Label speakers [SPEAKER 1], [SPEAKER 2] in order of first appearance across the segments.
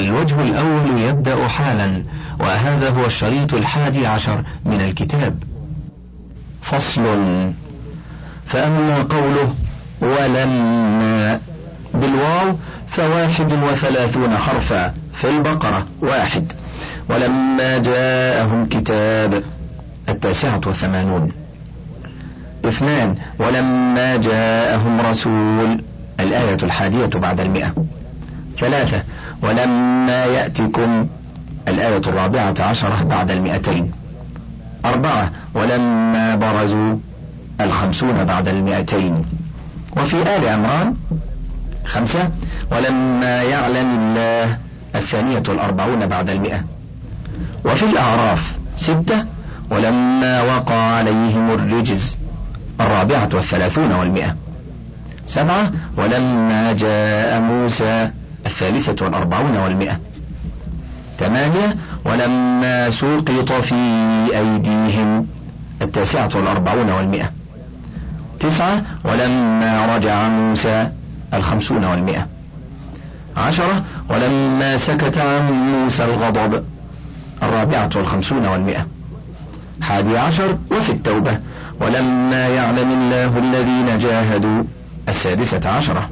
[SPEAKER 1] الوجه الأول يبدأ حالا، وهذا هو الشريط 11 من الكتاب.
[SPEAKER 2] فصل. فأما قوله ولما بالواو 31 حرفا في البقرة 1. ولما جاءهم كتاب 89. 2. ولما جاءهم رسول 100 بعد 3. ولما يأتكم 14 بعد 200. 4. ولما برزوا 50 بعد 200. وفي آل عمران 5. ولما يعلم الله 42 بعد 100. وفي الأعراف 6. ولما وقع عليهم الرجز 34 و100. 7. ولما جاء موسى 43 و100. 8. ولما سقط في أيديهم 49 و100. 9. ولما رجع موسى 50 و100. 10. ولما سكت عن موسى الغضب 54 و100. 11. وفي التوبة ولما يعلم الله الذين جاهدوا 16.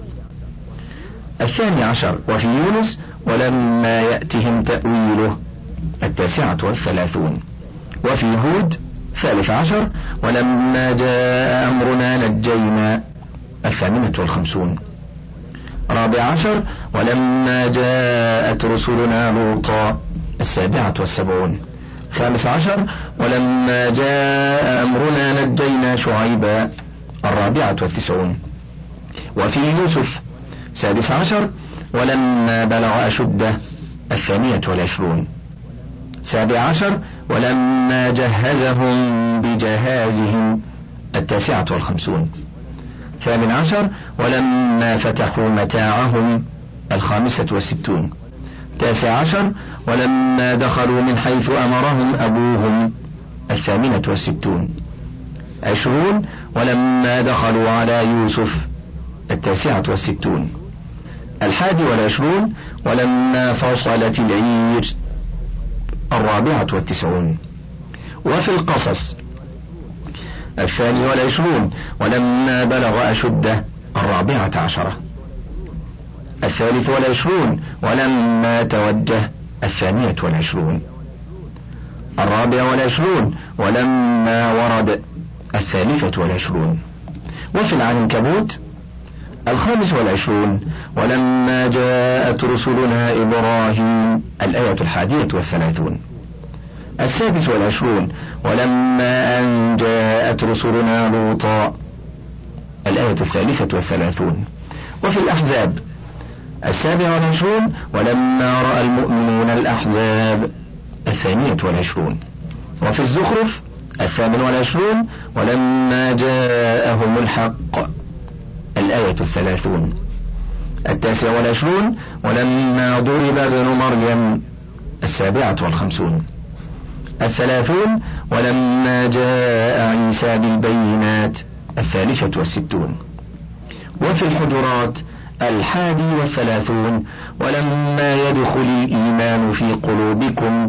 [SPEAKER 2] 12. وفي يونس ولما يأتهم تأويله 39. وفي هود 13. ولما جاء أمرنا نجينا 58. 14. ولما جاءت رسلنا لوطا 77. 15. ولما جاء أمرنا نجينا شعيبا 94. وفي يوسف 16. ولما بلغ أشده 22. 17. ولما جهزهم بجهازهم 59. 18. ولما فتحوا متاعهم 65. 19. ولما دخلوا من حيث أمرهم أبوهم 68. 20. ولما دخلوا على يوسف 69. 21. ولما فصلت العير 94. وفي القصص 22. ولما بلغ أشده 14. 23. ولما توجه 22. 24. ولما ورد 23. وفي العنكبوت 25. ولما جاءت رسلنا إبراهيم 31. 26. ولما أن جاءت رسلنا لوطا 33. وفي الأحزاب 27. ولما رأى المؤمنون الأحزاب 22. وفي الزخرف 28. ولما جاءهم الحق 30. 29. ولما ضرب ابن مريم 57. 30. ولما جاء عيسى بالبينات 63. وفي الحجرات 31. ولما يدخل الإيمان في قلوبكم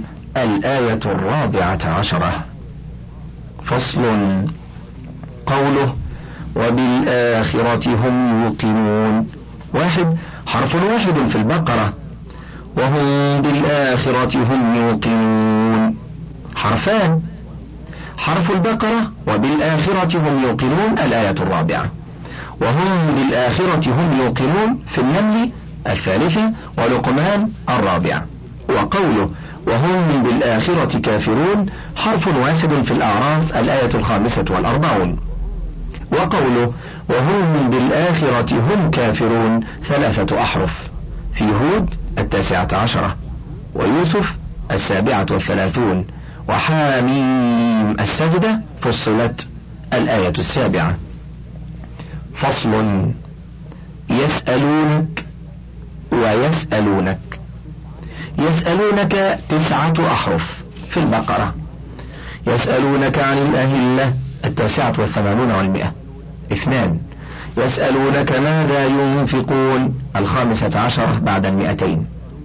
[SPEAKER 2] 14. فصل. قوله وبالآخرة هم يوقنون 1. حرف واحد في البقرة، وهم بالآخرة هم يوقنون حرفان. حرف البقرة وبالآخرة هم يوقنون 4. وهم بالآخرة هم يوقنون في النمل 3 ولقمان 4. وقوله وهم بالآخرة كافرون حرف واحد في الأعراف 45. وقوله وهم بالآخرة هم كافرون 3 أحرف في هود 19 ويوسف 37 وحاميم السجدة فصلت 7. فصل. يسألونك ويسألونك. يسألونك 9 أحرف في البقرة. يسألونك عن الأهلة 89 و100. 2. يسألونك ماذا ينفقون 15 بعد 200.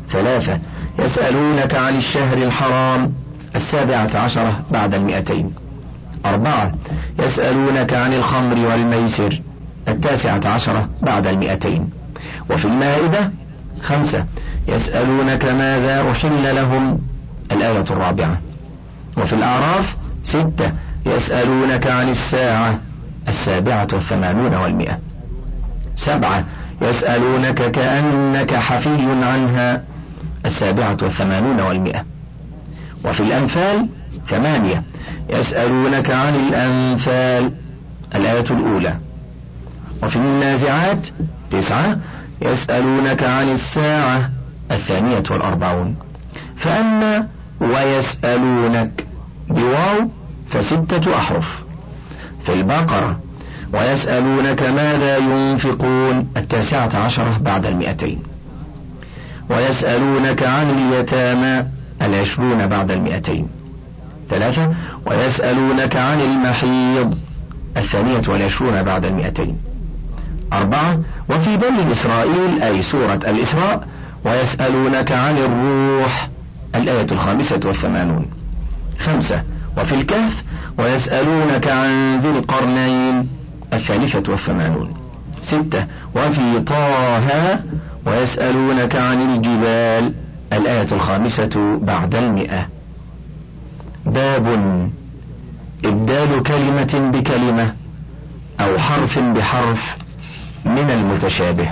[SPEAKER 2] 3 يسألونك عن الشهر الحرام 17 بعد 200. 4 يسألونك عن الخمر والميسر 19 بعد 200. وفي المائدة 5 يسألونك ماذا أحل لهم 4. وفي الأعراف 6 يسألونك عن الساعة 87 و100. 7 يسألونك كأنك حفي عنها 87 و100. وفي الأنفال 8 يسألونك عن الأنفال 1. وفي النازعات 9 يسألونك عن الساعة 42. فأما ويسألونك بواو ف6 أحرف. في البقرة ويسألونك ماذا ينفقون 19 بعد 200. ويسألونك عن اليتامى 20 بعد 200. 3 ويسألونك عن المحيض 22 بعد 200. 4 وفي بني إسرائيل أي سورة الإسراء ويسألونك عن الروح 85. 5 وفي الكهف ويسألونك عن ذي القرنين 83. 6 وفي طه ويسألونك عن الجبال 5 بعد 100. باب إبدال كلمة بكلمة أو حرف بحرف من المتشابه.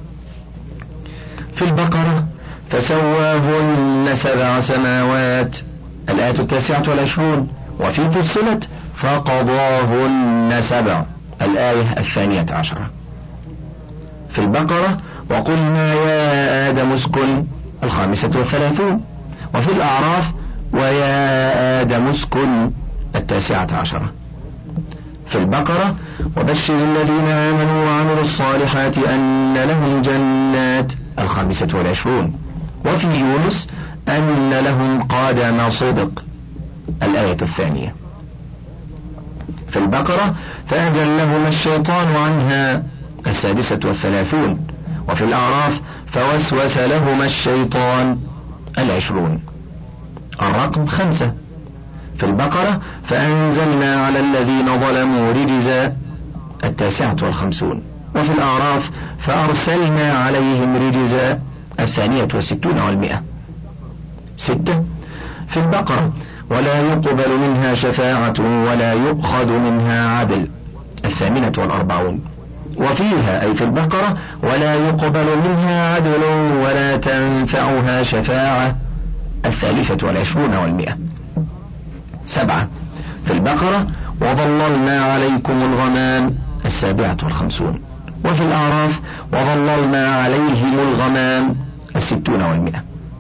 [SPEAKER 2] في البقرة فسواهن 7 سماوات 29. وفي فصلت فقضاهن 7 12. في البقرة وقلنا يا آدم اسكن 35. وفي الأعراف ويا آدم اسكن 19. في البقرة وبشر الذين آمنوا وعملوا الصالحات أن لهم جنات 25. وفي يونس أن لهم قدم صدق 2. في البقرة فأزلهما الشيطان عنها 36. وفي الأعراف فوسوس لهما الشيطان 20. الرقم 5. في البقرة فأنزلنا على الذين ظلموا رجزا 59. وفي الأعراف فأرسلنا عليهم رجزا 62 و100. 6 في البقرة ولا يقبل منها شفاعة ولا يؤخذ منها عدل 48. وفيها أي في البقرة ولا يقبل منها عدل ولا تنفعها شفاعة 23 و100. 7 في البقرة وظللنا عليكم الغمام 57. وفي الأعراف وظللنا عليهم الغمام 60 و100.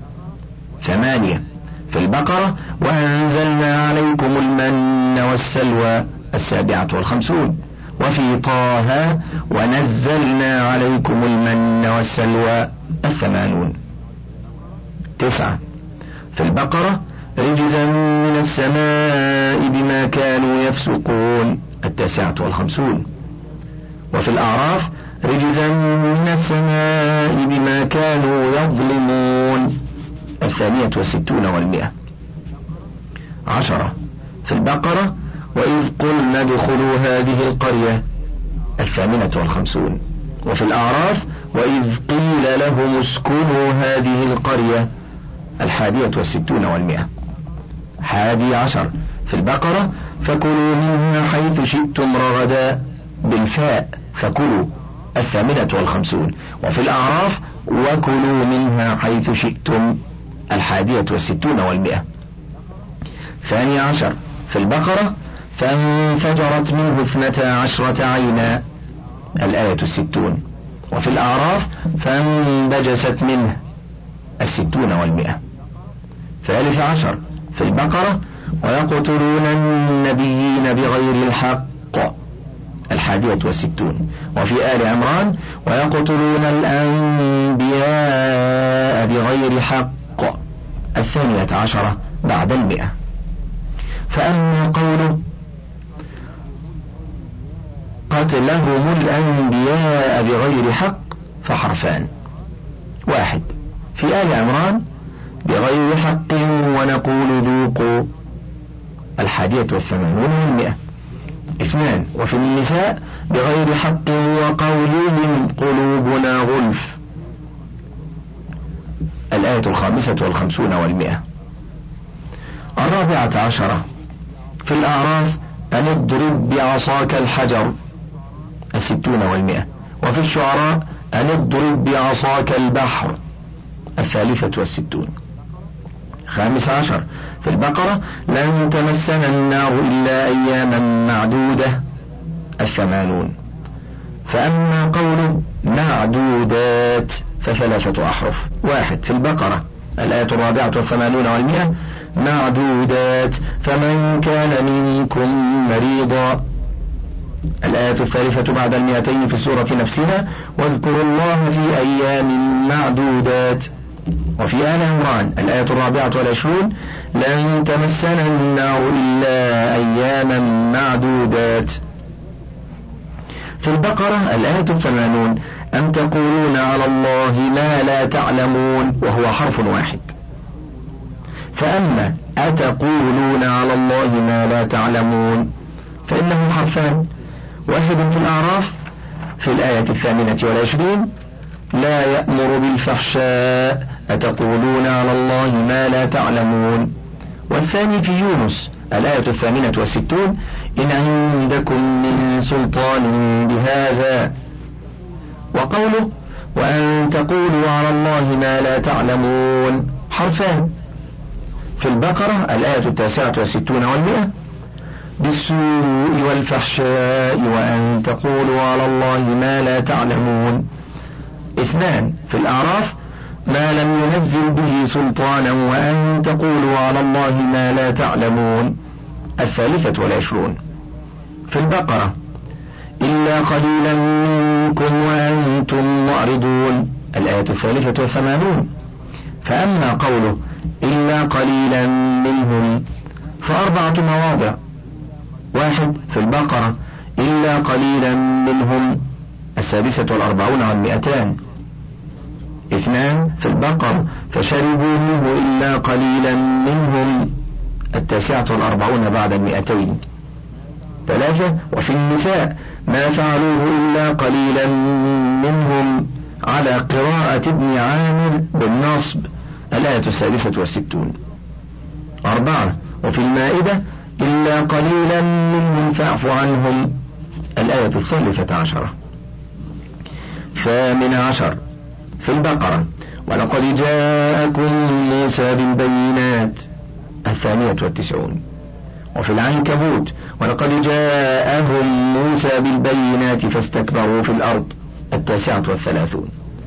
[SPEAKER 2] 8 في البقرة وأنزلنا عليكم المن والسلوى 57. وفي طه ونزلنا عليكم المن والسلوى 80. 9 في البقرة رجزا من السماء بما كانوا يفسقون 59. وفي الأعراف رجزا من السماء بما كانوا يظلمون 62 و100. 10 في البقرة وإذ قلنا ادخلوا هذه القرية 58. وفي الأعراف وإذ قيل لهم اسكنوا هذه القرية 61 و100. 11 في البقرة فكلوا منها حيث شئتم رغدا بالفاء فكلوا 58. وفي الأعراف وكلوا منها حيث شئتم 61 و100. 12 في البقرة فانفجرت منه 12 عينا 60. وفي الأعراف فانبجست منه 60 و100. 13 في البقرة ويقتلون النبيين بغير الحق 61. وفي آل عمران ويقتلون الأنبياء بغير حق 12 بعد 100. فأما قوله قتلهم الأنبياء بغير حق فحرفان. 1 في آل عمران بغير حق ونقول ذوقوا 81 و100. 2. وفي النساء بغير حق وقولهم قلوبنا غلف 55 و100. 14. في الأعراف أن اضرب بعصاك الحجر 60 و100. وفي الشعراء أن اضرب بعصاك البحر 63. 15. في البقرة لن تمسنا النار إلا أياما معدودة 80. فأما قول معدودات ف3 أحرف. 1. في البقرة الآية 84 و100 معدودات فمن كان منكم مريضا. الآية 3 بعد 200 في السورة نفسها واذكروا الله في أيام معدودات. وفي آل عمران الآية 24 لن تمسنا النار إلا أياما معدودات. في البقرة الآية 80 أم تقولون على الله ما لا تعلمون وهو حرف واحد. فأما أتقولون على الله ما لا تعلمون فإنه حرفان. واحد في الأعراف في الآية 28 لا يأمر بالفحشاء أتقولون على الله ما لا تعلمون. والثاني في يونس الآية 68 إن عندكم من سلطان بهذا. وقوله وأن تقولوا على الله ما لا تعلمون حرفان. في البقرة الآية 69 و100 بالسوء والفحشاء وأن تقولوا على الله ما لا تعلمون. 2 في الأعراف ما لم ينزل به سلطانا وأن تقولوا على الله ما لا تعلمون 23. في البقرة إلا قليلا منكم وأنتم معرضون الآية 83. فأما قوله إلا قليلا منهم ف4 مواضع. 1 في البقرة إلا قليلا منهم 46 و200. 2 في البقرة فشربوا منه إلا قليلا منهم 49 بعد 200. 3 وفي النساء ما فعلوه إلا قليلا منهم على قراءة ابن عامر بالنصب الآية 66. 4 وفي المائدة إلا قليلا منهم فاعف عنهم الآية 13. 18 في البقرة ولقد جاءكم موسى بالبينات 92. وفي العنكبوت ولقد جاءهم موسى بالبينات فاستكبروا في الأرض 39.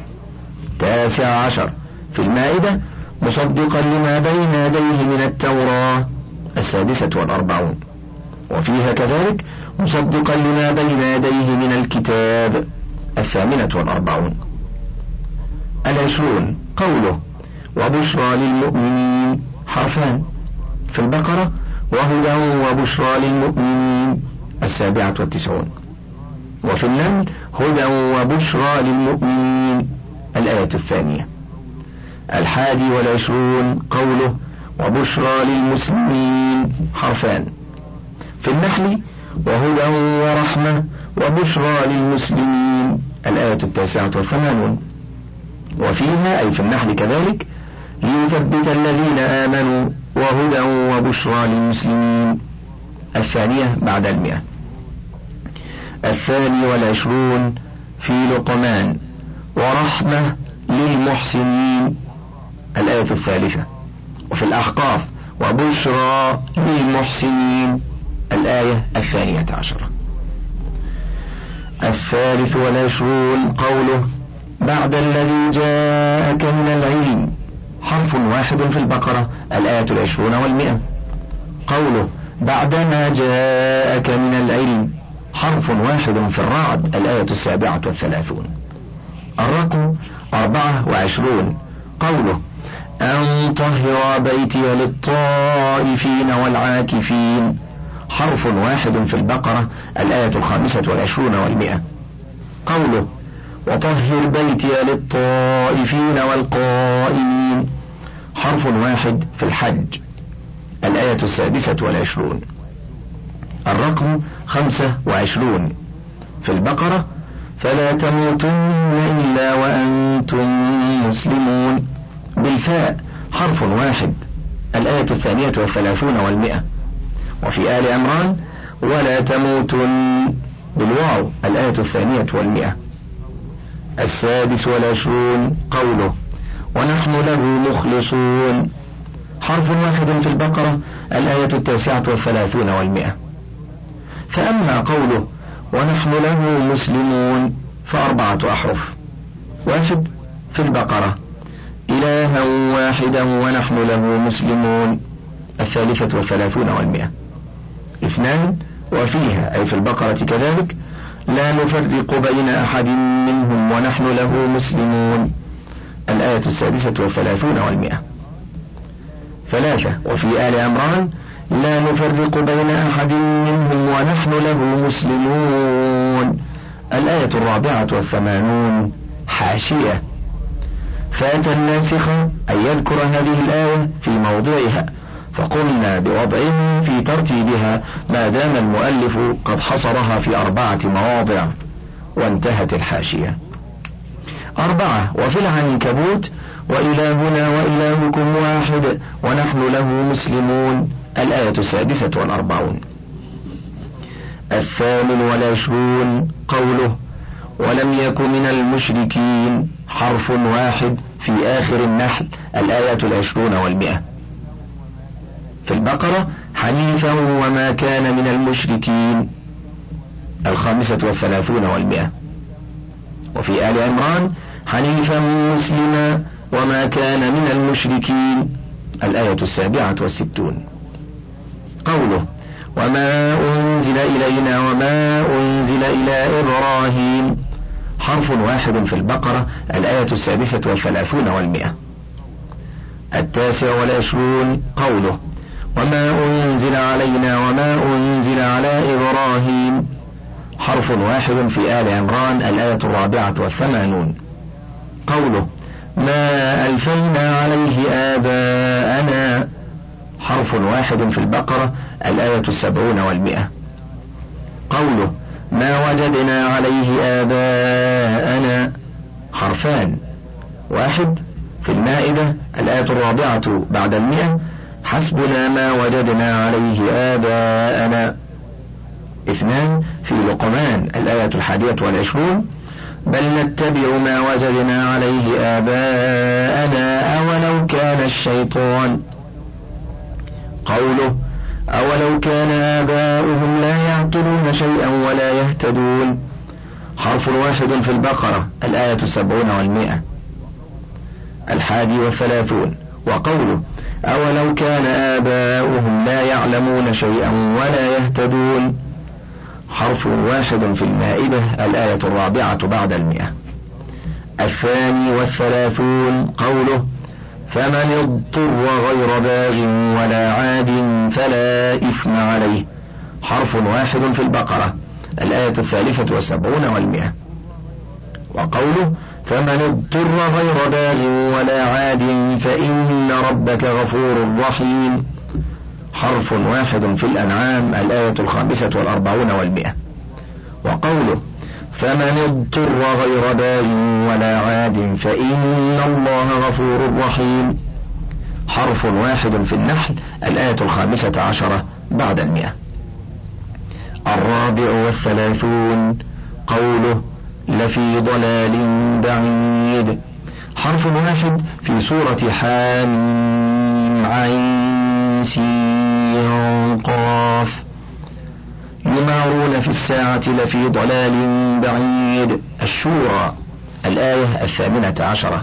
[SPEAKER 2] 19 في المائدة مصدقا لما بين يديه من التوراة 46. وفيها كذلك مصدقا لما بين يديه من الكتاب 48. 20 قوله وبشرى للمؤمنين حرفان. في البقرة وهدى وبشرى للمؤمنين 97. وفي النمل هدى وبشرى للمؤمنين الآية 2. 21 قوله وبشرى للمسلمين حرفان. في النحل وهدى ورحمة وبشرى للمسلمين الآية 89. وفيها أي في النحل كذلك ليثبت الذين آمنوا وهدى وبشرى للمسلمين 2 بعد 100. 22 في لقمان ورحمة للمحسنين الآية 3. وفي الأحقاف وبشرى للمحسنين الآية 12. 23 قوله بعد الذي جاءك من العلم حرف واحد في البقرة الآية 20 و100. قوله بعدما جاءك من العلم حرف واحد في الرعد الآية 37. الرقم 24 قوله أن طهر بيتي للطائفين والعاكفين حرف واحد في البقرة الآية 25 و100. قوله وطهر بيتي للطائفين والقائمين. حرف واحد في الحج، الآية 26. الرقم 25 في البقرة: فلا تموتن إلا وأنتم مسلمون، بالفاء، حرف واحد، الآية 32 و100. وفي آل عمران: ولا تموتن، بالواو، الآية 2 و100. 26 قوله: ونحن له مخلصون، حرف واحد في البقرة، الآية 39 و100. فأما قوله: ونحن له مسلمون، ف4 أحرف. 1 في البقرة: إلها واحدا ونحن له مسلمون، 33 و100. 2 وفيها، أي في البقرة كذلك: لا نفرق بين أحد منهم ونحن له مسلمون، الآية 36 و100. 3 وفي آل عمران: لا نفرق بين أحد منهم ونحن له مسلمون، الآية 84. حاشية: فات الناسخ أن يذكر هذه الآية في موضعها، فقمنا بوضعه في ترتيبها ما دام المؤلف قد حصرها في 4 مواضع. وانتهت الحاشية. 4 وفي العنكبوت: وإلهنا وإلهكم واحد ونحن له مسلمون، الآية 46. 28 قوله: ولم يك من المشركين، حرف واحد في آخر النحل، الآية 20 و100. في البقرة: حنيفا وما كان من المشركين، 35 و100. وفي آل عمران: حنيفا مسلما وما كان من المشركين، الآية 67. قوله: وما أنزل إلينا وما أنزل إلى إبراهيم، حرف واحد في البقرة، الآية 36 و100. 29 قوله: وما أنزل علينا وما أنزل على إبراهيم، حرف واحد في آل عمران، الآية 84. قوله: ما ألفينا عليه آباءنا، حرف واحد في البقرة، الآية 70 و100. قوله: ما وجدنا عليه آباءنا، حرفان: 1 في المائدة، الآية 4 بعد 100: حسبنا ما وجدنا عليه آباءنا. 2 في لقمان، الآية 21: بل نتبع ما وجدنا عليه آباءنا أولو كان الشيطان. قوله: أولو كان آباؤهم لا يعقلون شيئا ولا يهتدون، حرف واحد في البقرة، الآية 70 و100. 31 وقوله: أولو كان آباؤهم لا يعلمون شيئا ولا يهتدون، حرف واحد في المائدة، الآية 4 بعد 100. 32 قوله: فمن اضطر غير باغ ولا عاد فلا إثم عليه، حرف واحد في البقرة، الآية 73 و100. وقوله: فمن اضطر غير باغ ولا عاد فإن ربك غفور رحيم، حرف واحد في الأنعام، الآية 45 و100. وقوله: فمن اضطر غير باغ ولا عاد فإن الله غفور رحيم، حرف واحد في النحل، الآية 15 بعد 100. 34 قوله: لفي ضلال بعيد، حرف واحد في سورة حاميم عين سين قاف. يمارون في الساعة لفي ضلال بعيد، الشورى، الآية 18.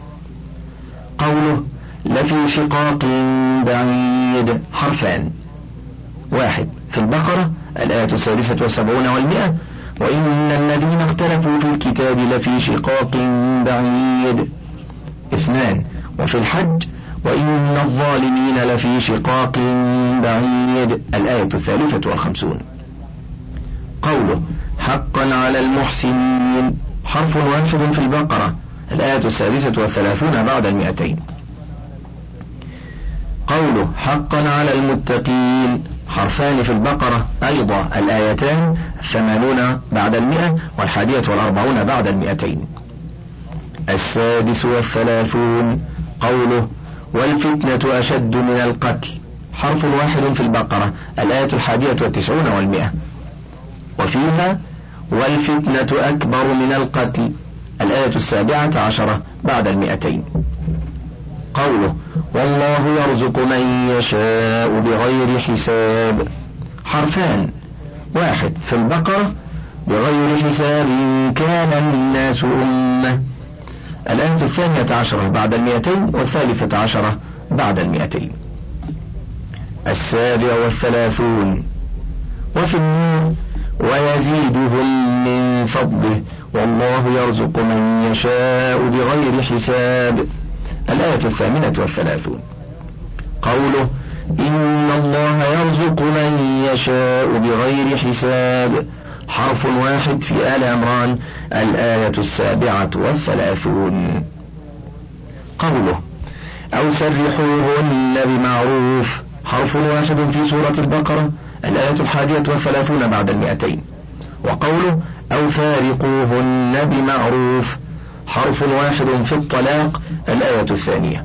[SPEAKER 2] قوله: لفي شقاق بعيد، حرفان: 1 في البقرة، الآية 76 و100: وإن الذين اختلفوا في الكتاب لفي شقاق بعيد. 2 وفي الحج: وإن الظالمين لفي شقاق بعيد، الآية 53. قوله: حقا على المحسنين، حرف واحد في البقرة الآية 36 بعد 200. قوله حقا على المتقين حرفان في البقرة أيضا الآيتان 80 بعد 100 و41 بعد 200. 36 قوله والفتنة أشد من القتل حرف واحد في البقرة الآية 91 و100 وفيها والفتنة أكبر من القتل الآية 17 بعد 200. قوله والله يرزق من يشاء بغير حساب حرفان واحد في البقرة بغير حساب كان الناس أمة الآية 12 بعد 200 و13 بعد 200. 37 وفي النور ويزيدهم من فضله والله يرزق من يشاء بغير حساب الآية 38. قوله إن الله يرزق من يشاء بغير حساب حرف واحد في آل عمران الآية 37. قوله أو سرحوهن بمعروف حرف واحد في سورة البقرة الآية 31 بعد 200. وقوله أو فارقوهن بمعروف حرف واحد في الطلاق الآية 2.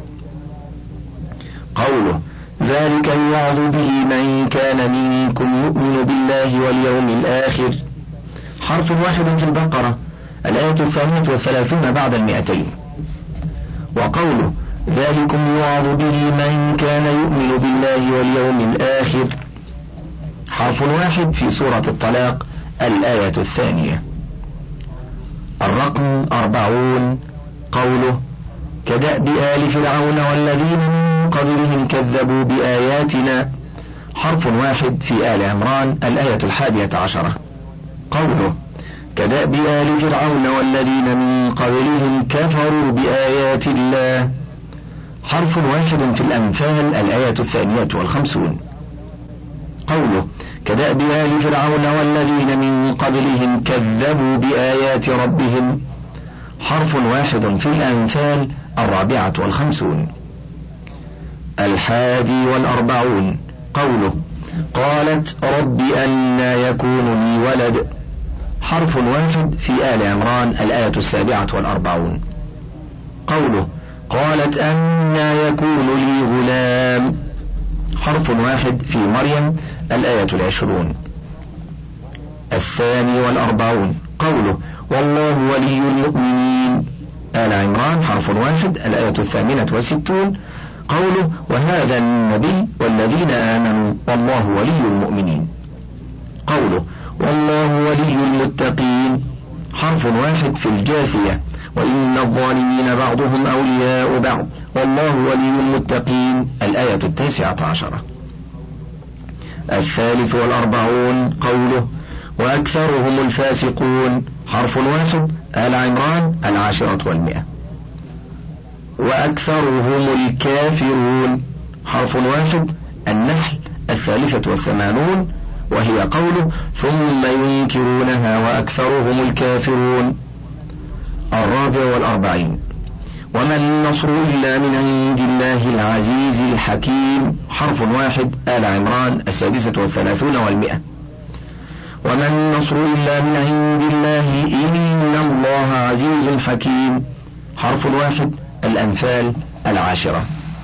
[SPEAKER 2] قوله ذلك يوعظ به من كان منكم يؤمن بالله واليوم الآخر حرف واحد في البقرة الآية 32 بعد 200. وقوله ذلكم يوعظ به من كان يؤمن بالله واليوم الآخر حرف واحد في سورة الطلاق الآية 2. الرقم 40 قوله كدأب آل فرعون والذين من قبلهم كذبوا بآياتنا حرف واحد في آل عمران الآية 11. قوله كدأب آل فرعون والذين من قبلهم كفروا بآيات الله حرف واحد في الأنفال الآية 52. قوله كدأب آل فرعون والذين من قبلهم كذبوا بآيات ربهم حرف واحد في الأنفال 54. 41 قوله قالت رب أنى يكون لي ولد حرف واحد في آل عمران الآية 47. قوله قالت أنى يكون لي غلام حرف واحد في مريم الآية 20. 42 قوله والله ولي المؤمنين آل عمران حرف واحد الآية 68. قوله وهذا النبي والذين آمنوا والله ولي المؤمنين. قوله والله ولي المتقين حرف واحد في الجاثية وإن الظالمين بعضهم أولياء بعض والله ولي المتقين الآية 19. 43 قوله وأكثرهم الفاسقون حرف واحد آل عمران 10 و100. وأكثرهم الكافرون حرف واحد النحل 83 وهي قوله ثم ينكرونها وأكثرهم الكافرون. 44 وما النصر إلا من عند الله العزيز الحكيم حرف واحد آل عمران 36 و100. وما النصر إلا من عند الله إن الله عزيز حكيم حرف واحد الأنفال 10.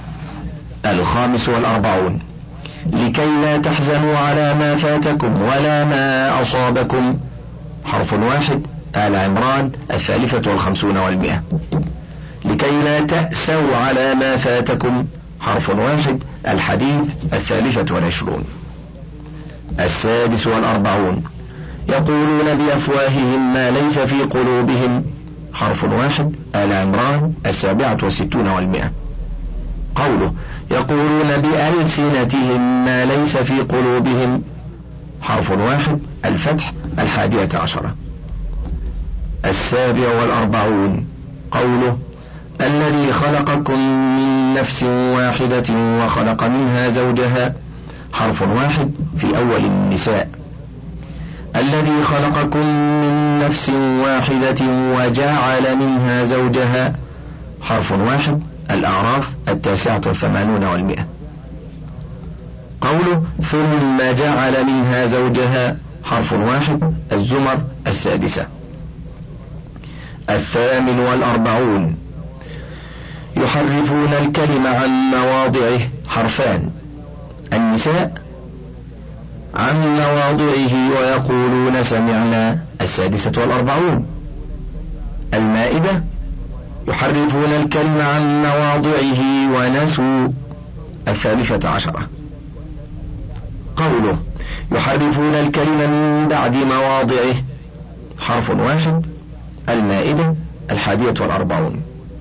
[SPEAKER 2] 45 لكي لا تحزنوا على ما فاتكم ولا ما أصابكم حرف واحد آل عمران 53 و100. لكي لا تأسوا على ما فاتكم حرف واحد الحديد 23. 46 يقولون بأفواههم ما ليس في قلوبهم حرف واحد آل عمران 67 و100. قوله يقولون بألسنتهم ما ليس في قلوبهم حرف واحد الفتح 11. 47 قوله الذي خلقكم من نفس واحدة وخلق منها زوجها حرف واحد في أول النساء. الذي خلقكم من نفس واحدة وجعل منها زوجها. حرف واحد الأعراف 89 و100. قوله ثم جعل منها زوجها. حرف واحد الزمر 6. 48 يحرفون الكلم عن مواضعه. حرفان النساء عن مواضعه ويقولون سمعنا. 46. المائدة يحرفون الكلم عن مواضعه ونسوا. 13. قوله يحرفون الكلم من بعد مواضعه. حرف واحد المائدة 41.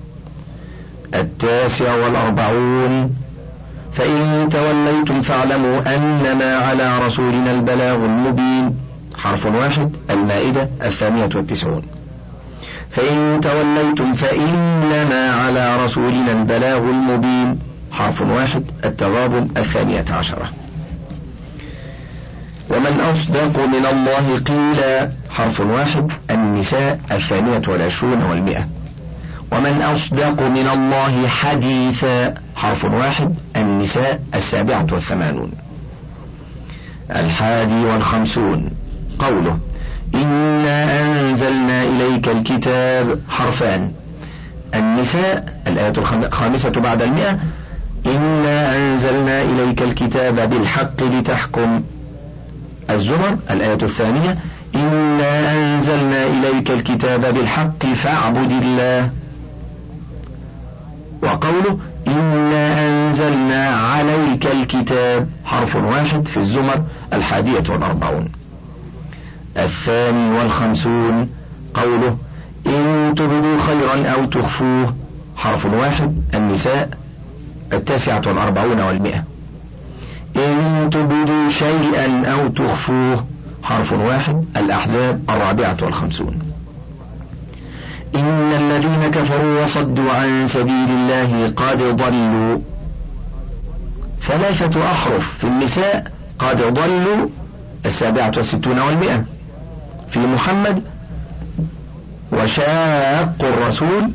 [SPEAKER 2] 49 فإن توليتم فاعلموا أنما على رسولنا البلاغ المبين. حرف واحد المائدة 92. فإن توليتم فإنما على رسولنا البلاغ المبين. حرف واحد التغابن 12. ومن أصدق من الله قيلا. حرف واحد النساء 22 و100. ومن أصدق من الله حديثا. حرف واحد النساء 87. 51 قوله إنا أنزلنا إليك الكتاب. حرفان النساء الآية 5 بعد 100. إنا أنزلنا إليك الكتاب بالحق لتحكم. الزمر الآية 2 إنا أنزلنا إليك الكتاب بالحق فاعبد الله. وقوله إنا أنزلنا عليك الكتاب. حرف واحد في الزمر 41. 52 قوله إن تبدوا خيرا أو تخفوه. حرف واحد النساء 49 و100. إن تبدوا شيئا أو تخفوه. حرف واحد الأحزاب 54. إن الذين كفروا وصدوا عن سبيل الله قد ضلوا. 3 أحرف في النساء قد ضلوا 67 و100. في محمد وشاقوا الرسول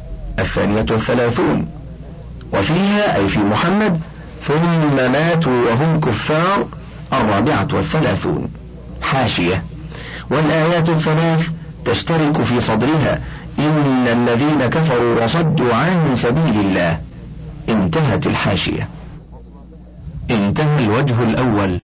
[SPEAKER 2] 32. وفيها أي في محمد ثم ماتوا وهم كفار 34. حاشية والآيات 3 تشترك في صدرها إن الذين كفروا وصدوا عن سبيل الله. انتهت الحاشية.
[SPEAKER 1] انتهى الوجه الأول.